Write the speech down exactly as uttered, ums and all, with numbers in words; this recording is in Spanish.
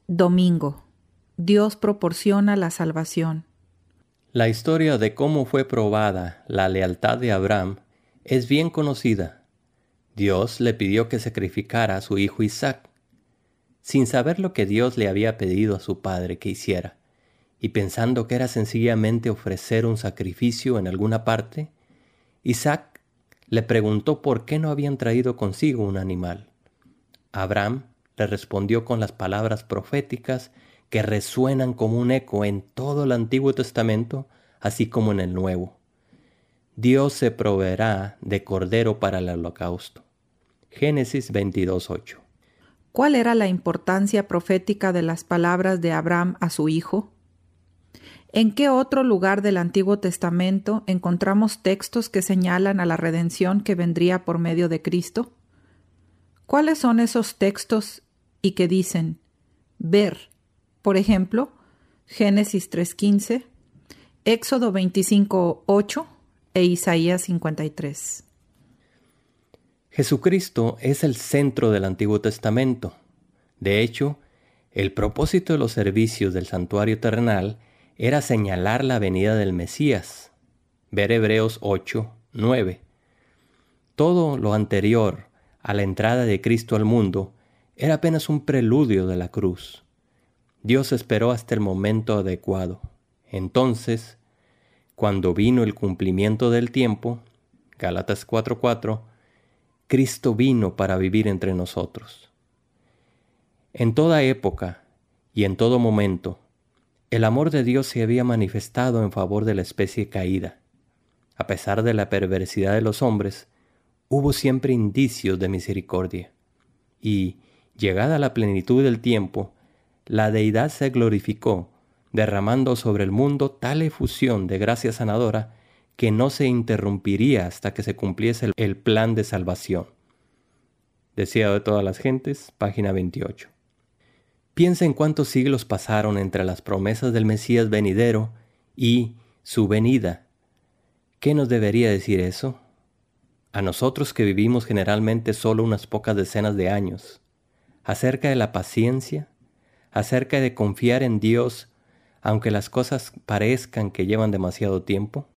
Domingo. Dios proporciona la salvación. La historia de cómo fue probada la lealtad de Abraham es bien conocida. Dios le pidió que sacrificara a su hijo Isaac, sin saber lo que Dios le había pedido a su padre que hiciera, y pensando que era sencillamente ofrecer un sacrificio en alguna parte, Isaac le preguntó por qué no habían traído consigo un animal. Abraham le respondió con las palabras proféticas que resuenan como un eco en todo el Antiguo Testamento, así como en el Nuevo. Dios se proveerá de cordero para el holocausto. Génesis veintidós ocho. ¿Cuál era la importancia profética de las palabras de Abraham a su hijo? ¿En qué otro lugar del Antiguo Testamento encontramos textos que señalan a la redención que vendría por medio de Cristo? ¿Cuáles son esos textos y que dicen ver? Por ejemplo, Génesis tres quince, Éxodo veinticinco ocho e Isaías cincuenta y tres. Jesucristo es el centro del Antiguo Testamento. De hecho, el propósito de los servicios del santuario terrenal era señalar la venida del Mesías. Ver Hebreos ocho nueve. Todo lo anterior a la entrada de Cristo al mundo era apenas un preludio de la cruz. Dios esperó hasta el momento adecuado. Entonces, cuando vino el cumplimiento del tiempo, Gálatas cuatro cuatro, Cristo vino para vivir entre nosotros. En toda época y en todo momento, el amor de Dios se había manifestado en favor de la especie caída. A pesar de la perversidad de los hombres, hubo siempre indicios de misericordia. Y, llegada la plenitud del tiempo, la deidad se glorificó, derramando sobre el mundo tal efusión de gracia sanadora que no se interrumpiría hasta que se cumpliese el plan de salvación. Deseado de todas las gentes, página veintiocho. Piensa en cuántos siglos pasaron entre las promesas del Mesías venidero y su venida. ¿Qué nos debería decir eso? A nosotros que vivimos generalmente solo unas pocas decenas de años, acerca de la paciencia, acerca de confiar en Dios, aunque las cosas parezcan que llevan demasiado tiempo.